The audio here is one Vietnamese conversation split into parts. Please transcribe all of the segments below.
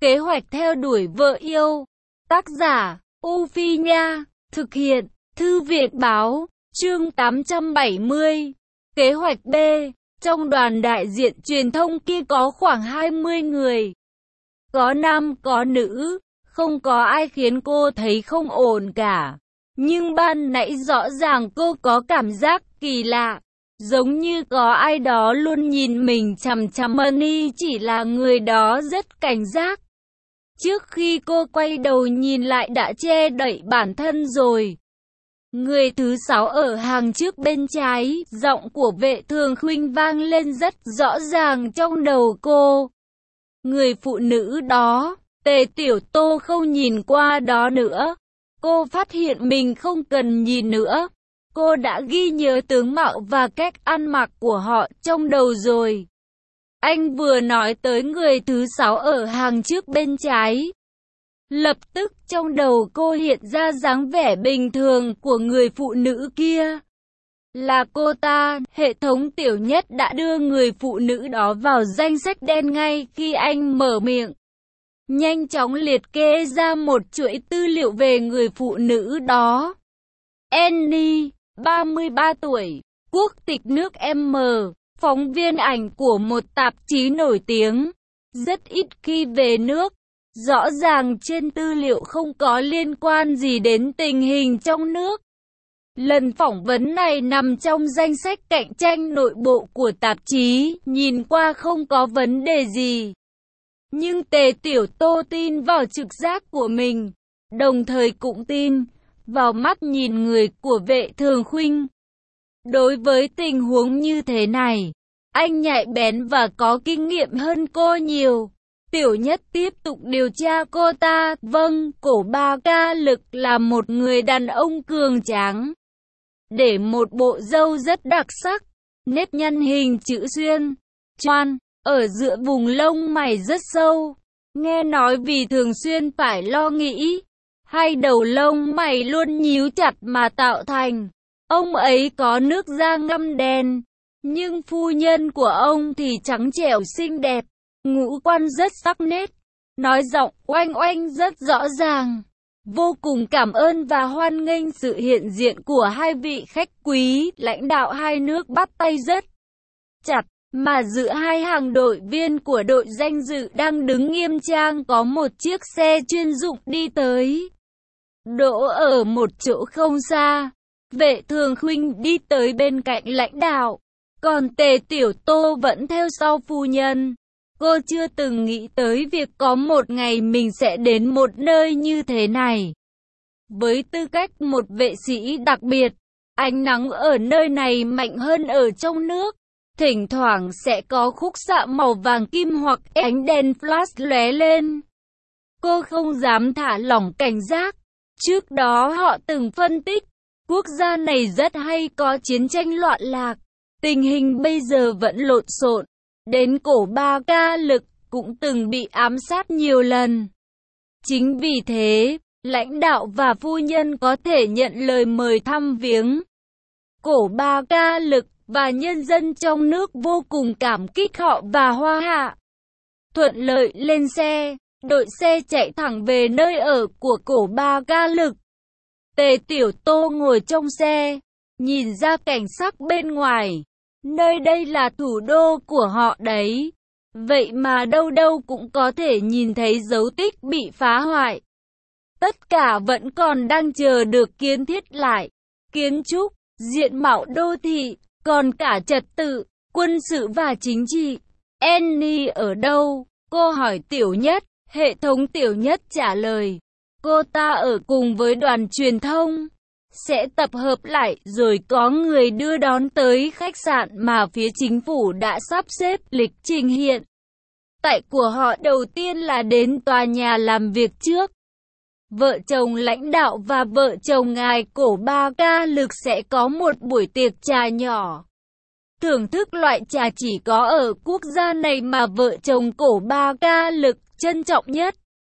Kế hoạch theo đuổi vợ yêu. Tác giả, U Phi Nha. Thực hiện, Thư viện Báo. Chương 870. Kế hoạch B. Trong đoàn đại diện truyền thông kia có khoảng 20 người. Có nam có nữ, không có ai khiến cô thấy không ổn cả. Nhưng ban nãy rõ ràng cô có cảm giác kỳ lạ. Giống như có ai đó luôn nhìn mình chằm chằm. Money chỉ là người đó rất cảnh giác. Trước khi cô quay đầu nhìn lại đã che đậy bản thân rồi. Người thứ 6 ở hàng trước bên trái, giọng của Vệ Thường Khuynh vang lên rất rõ ràng trong đầu cô. Người phụ nữ đó, Tề Tiểu Tô không nhìn qua đó nữa. Cô phát hiện mình không cần nhìn nữa. Cô đã ghi nhớ tướng mạo và cách ăn mặc của họ trong đầu rồi. Anh vừa nói tới người thứ 6 ở hàng trước bên trái. Lập tức trong đầu cô hiện ra dáng vẻ bình thường của người phụ nữ kia. Là cô ta, hệ thống Tiểu Nhất đã đưa người phụ nữ đó vào danh sách đen ngay khi anh mở miệng. Nhanh chóng liệt kê ra một chuỗi tư liệu về người phụ nữ đó. Annie, 33 tuổi, quốc tịch nước M, phóng viên ảnh của một tạp chí nổi tiếng, rất ít khi về nước. Rõ ràng trên tư liệu không có liên quan gì đến tình hình trong nước. Lần phỏng vấn này nằm trong danh sách cạnh tranh nội bộ của tạp chí, nhìn qua không có vấn đề gì. Nhưng Tề Tiểu Tô tin vào trực giác của mình, đồng thời cũng tin vào mắt nhìn người của Vệ Thường Khuynh. Đối với tình huống như thế này, anh nhạy bén và có kinh nghiệm hơn cô nhiều. Tiểu Nhất tiếp tục điều tra cô ta. Vâng, Cổ Ba Ca Lực là một người đàn ông cường tráng, để một bộ râu rất đặc sắc, nếp nhăn hình chữ xuyên, choan, ở giữa vùng lông mày rất sâu. Nghe nói vì thường xuyên phải lo nghĩ, hai đầu lông mày luôn nhíu chặt mà tạo thành. Ông ấy có nước da ngăm đen, nhưng phu nhân của ông thì trắng trẻo xinh đẹp, ngũ quan rất sắc nét, nói giọng oanh oanh rất rõ ràng. Vô cùng cảm ơn và hoan nghênh sự hiện diện của hai vị khách quý. Lãnh đạo hai nước bắt tay rất chặt, mà giữa hai hàng đội viên của đội danh dự đang đứng nghiêm trang có một chiếc xe chuyên dụng đi tới, đỗ ở một chỗ không xa. Vệ Thường Khuynh đi tới bên cạnh lãnh đạo, còn Tề Tiểu Tô vẫn theo sau phu nhân. Cô chưa từng nghĩ tới việc có một ngày mình sẽ đến một nơi như thế này. Với tư cách một vệ sĩ đặc biệt, ánh nắng ở nơi này mạnh hơn ở trong nước. Thỉnh thoảng sẽ có khúc xạ màu vàng kim hoặc ánh đèn flash lóe lên. Cô không dám thả lỏng cảnh giác. Trước đó họ từng phân tích, quốc gia này rất hay có chiến tranh loạn lạc. Tình hình bây giờ vẫn lộn xộn. Đến Cổ Ba Ca Lực cũng từng bị ám sát nhiều lần. Chính vì thế, lãnh đạo và phu nhân có thể nhận lời mời thăm viếng. Cổ Ba Ca Lực và nhân dân trong nước vô cùng cảm kích họ và hoa hạ. Thuận lợi lên xe, đội xe chạy thẳng về nơi ở của Cổ Ba Ca Lực. Tề Tiểu Tô ngồi trong xe, nhìn ra cảnh sắc bên ngoài. Nơi đây là thủ đô của họ đấy. Vậy mà đâu đâu cũng có thể nhìn thấy dấu tích bị phá hoại. Tất cả vẫn còn đang chờ được kiến thiết lại. Kiến trúc, diện mạo đô thị, còn cả trật tự, quân sự và chính trị. Annie ở đâu? Cô hỏi Tiểu Nhất. Hệ thống Tiểu Nhất trả lời. Cô ta ở cùng với đoàn truyền thông. Sẽ tập hợp lại rồi có người đưa đón tới khách sạn mà phía chính phủ đã sắp xếp lịch trình hiện tại của họ. Đầu tiên là đến tòa nhà làm việc trước. Vợ chồng lãnh đạo và vợ chồng ngài Cổ Ba Ca Lực sẽ có một buổi tiệc trà nhỏ. Thưởng thức loại trà chỉ có ở quốc gia này mà vợ chồng Cổ Ba Ca Lực trân trọng nhất.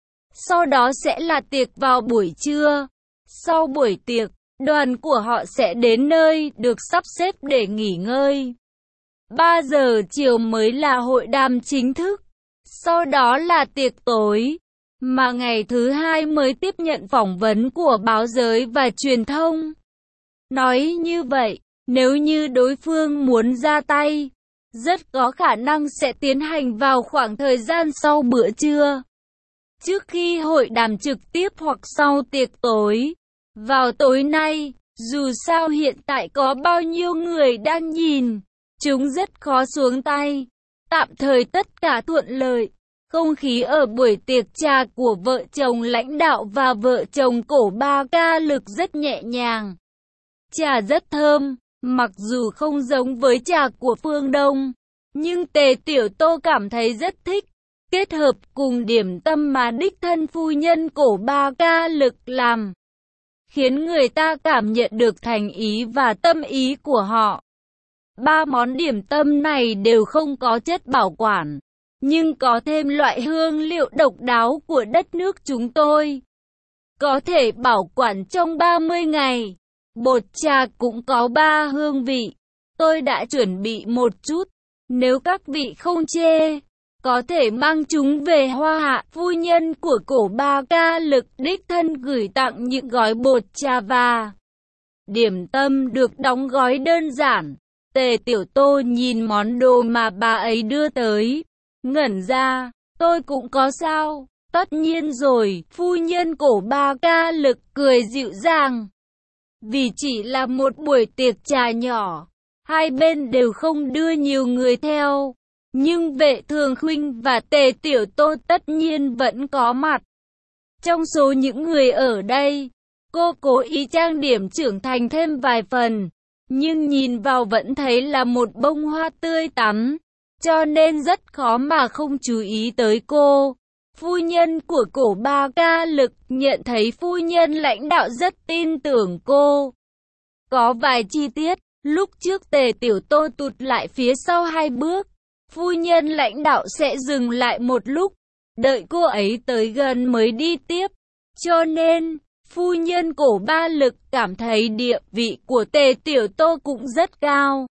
Sau đó sẽ là tiệc vào buổi trưa. Sau buổi tiệc, đoàn của họ sẽ đến nơi được sắp xếp để nghỉ ngơi. 3 giờ chiều mới là hội đàm chính thức. Sau đó là tiệc tối, mà ngày thứ hai mới tiếp nhận phỏng vấn của báo giới và truyền thông. Nói như vậy, nếu như đối phương muốn ra tay, rất có khả năng sẽ tiến hành vào khoảng thời gian sau bữa trưa, trước khi hội đàm trực tiếp hoặc sau tiệc tối. Vào tối nay, dù sao hiện tại có bao nhiêu người đang nhìn, chúng rất khó xuống tay. Tạm thời tất cả thuận lợi. Không khí ở buổi tiệc trà của vợ chồng lãnh đạo và vợ chồng cổ ba ca lực rất nhẹ nhàng. Trà rất thơm, mặc dù không giống với trà của phương Đông, nhưng Tề Tiểu Tô cảm thấy rất thích. Kết hợp cùng điểm tâm mà đích thân phu nhân cổ ba ca lực làm, khiến người ta cảm nhận được thành ý và tâm ý của họ. 3 món điểm tâm này đều không có chất bảo quản, nhưng có thêm loại hương liệu độc đáo của đất nước chúng tôi. Có thể bảo quản trong 30 ngày. Bột trà cũng có 3 hương vị. Tôi đã chuẩn bị một chút. Nếu các vị không chê, có thể mang chúng về Hoa Hạ. Phu nhân của cổ ba ca lực đích thân gửi tặng những gói bột trà và điểm tâm được đóng gói đơn giản. Tề Tiểu Tô nhìn món đồ mà bà ấy đưa tới, ngẩn ra. Tôi cũng có sao? Tất nhiên rồi, phu nhân cổ ba ca lực cười dịu dàng. Vì chỉ là một buổi tiệc trà nhỏ, hai bên đều không đưa nhiều người theo. Nhưng Vệ Thường Khuynh và Tề Tiểu Tô tất nhiên vẫn có mặt. Trong số những người ở đây, cô cố ý trang điểm trưởng thành thêm vài phần, nhưng nhìn vào vẫn thấy là một bông hoa tươi tắn, cho nên rất khó mà không chú ý tới cô. Phu nhân của cổ ba ca lực nhận thấy phu nhân lãnh đạo rất tin tưởng cô. Có vài chi tiết, lúc trước Tề Tiểu Tô tụt lại phía sau 2 bước. Phu nhân lãnh đạo sẽ dừng lại một lúc, đợi cô ấy tới gần mới đi tiếp. Cho nên, phu nhân cổ ba lực cảm thấy địa vị của Tề Tiểu Tô cũng rất cao.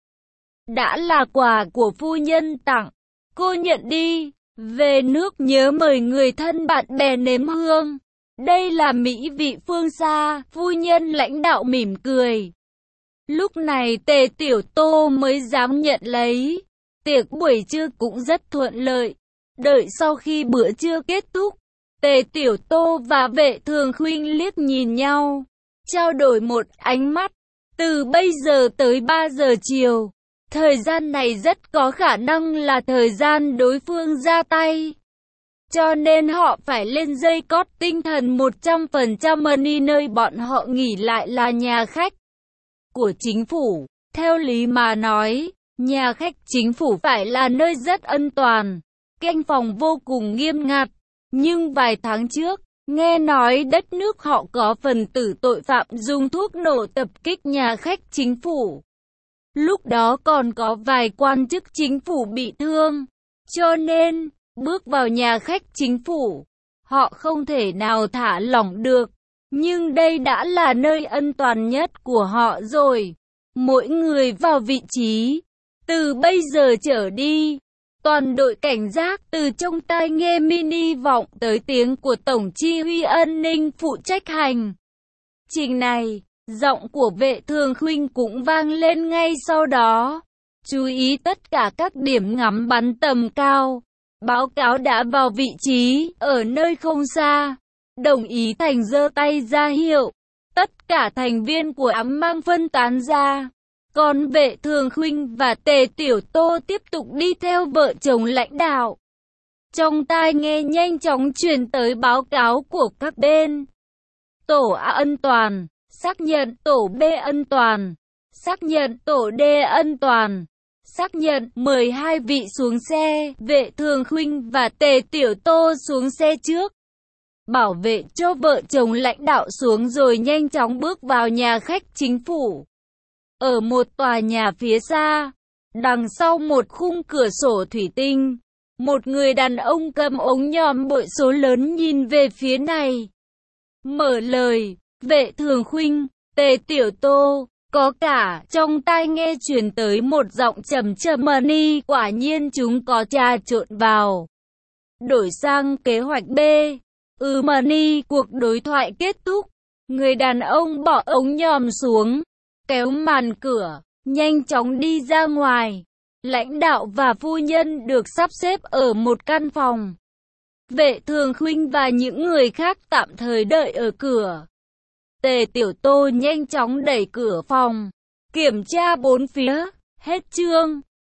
Đã là quà của phu nhân tặng, cô nhận đi. Về nước nhớ mời người thân bạn bè nếm hương. Đây là mỹ vị phương xa, phu nhân lãnh đạo mỉm cười. Lúc này Tề Tiểu Tô mới dám nhận lấy. Tiệc buổi trưa cũng rất thuận lợi. Đợi sau khi bữa trưa kết thúc, Tề Tiểu Tô và Vệ Thường Khuynh liếc nhìn nhau, trao đổi một ánh mắt. Từ bây giờ tới 3 giờ chiều, thời gian này rất có khả năng là thời gian đối phương ra tay. Cho nên họ phải lên dây cót tinh thần 100% money. Nơi bọn họ nghỉ lại là nhà khách của chính phủ. Theo lý mà nói, nhà khách chính phủ phải là nơi rất an toàn, canh phòng vô cùng nghiêm ngặt. Nhưng vài tháng trước, nghe nói đất nước họ có phần tử tội phạm dùng thuốc nổ tập kích nhà khách chính phủ. Lúc đó còn có vài quan chức chính phủ bị thương. Cho nên, bước vào nhà khách chính phủ, họ không thể nào thả lỏng được. Nhưng đây đã là nơi an toàn nhất của họ rồi. Mỗi người vào vị trí. Từ bây giờ trở đi, toàn đội cảnh giác. Từ trong tai nghe mini vọng tới tiếng của Tổng Chỉ huy An ninh phụ trách hành trình này. Giọng của Vệ Thường Khuynh cũng vang lên ngay sau đó. Chú ý tất cả các điểm ngắm bắn tầm cao. Báo cáo đã vào vị trí, ở nơi không xa. Đồng ý Thành giơ tay ra hiệu. Tất cả thành viên của ám mang phân tán ra. Còn Vệ Thường Khuynh và Tề Tiểu Tô tiếp tục đi theo vợ chồng lãnh đạo. Trong tai nghe nhanh chóng truyền tới báo cáo của các bên. Tổ A an toàn, xác nhận. Tổ B an toàn, xác nhận. Tổ D an toàn, xác nhận. 12 vị xuống xe. Vệ Thường Khuynh và Tề Tiểu Tô xuống xe trước, bảo vệ cho vợ chồng lãnh đạo xuống rồi nhanh chóng bước vào nhà khách chính phủ. Ở một tòa nhà phía xa, đằng sau một khung cửa sổ thủy tinh, một người đàn ông cầm ống nhòm bội số lớn nhìn về phía này. Mở lời, Vệ Thường Khuynh, Tề Tiểu Tô, có cả. Trong tai nghe truyền tới một giọng trầm trầm. Money, quả nhiên chúng có trà trộn vào. Đổi sang kế hoạch B. Mani, cuộc đối thoại kết thúc. Người đàn ông bỏ ống nhòm xuống, kéo màn cửa, nhanh chóng đi ra ngoài. Lãnh đạo và phu nhân được sắp xếp ở một căn phòng. Vệ Thường Khuynh và những người khác tạm thời đợi ở cửa. Tề Tiểu Tô nhanh chóng đẩy cửa phòng, kiểm tra bốn phía. Hết chương.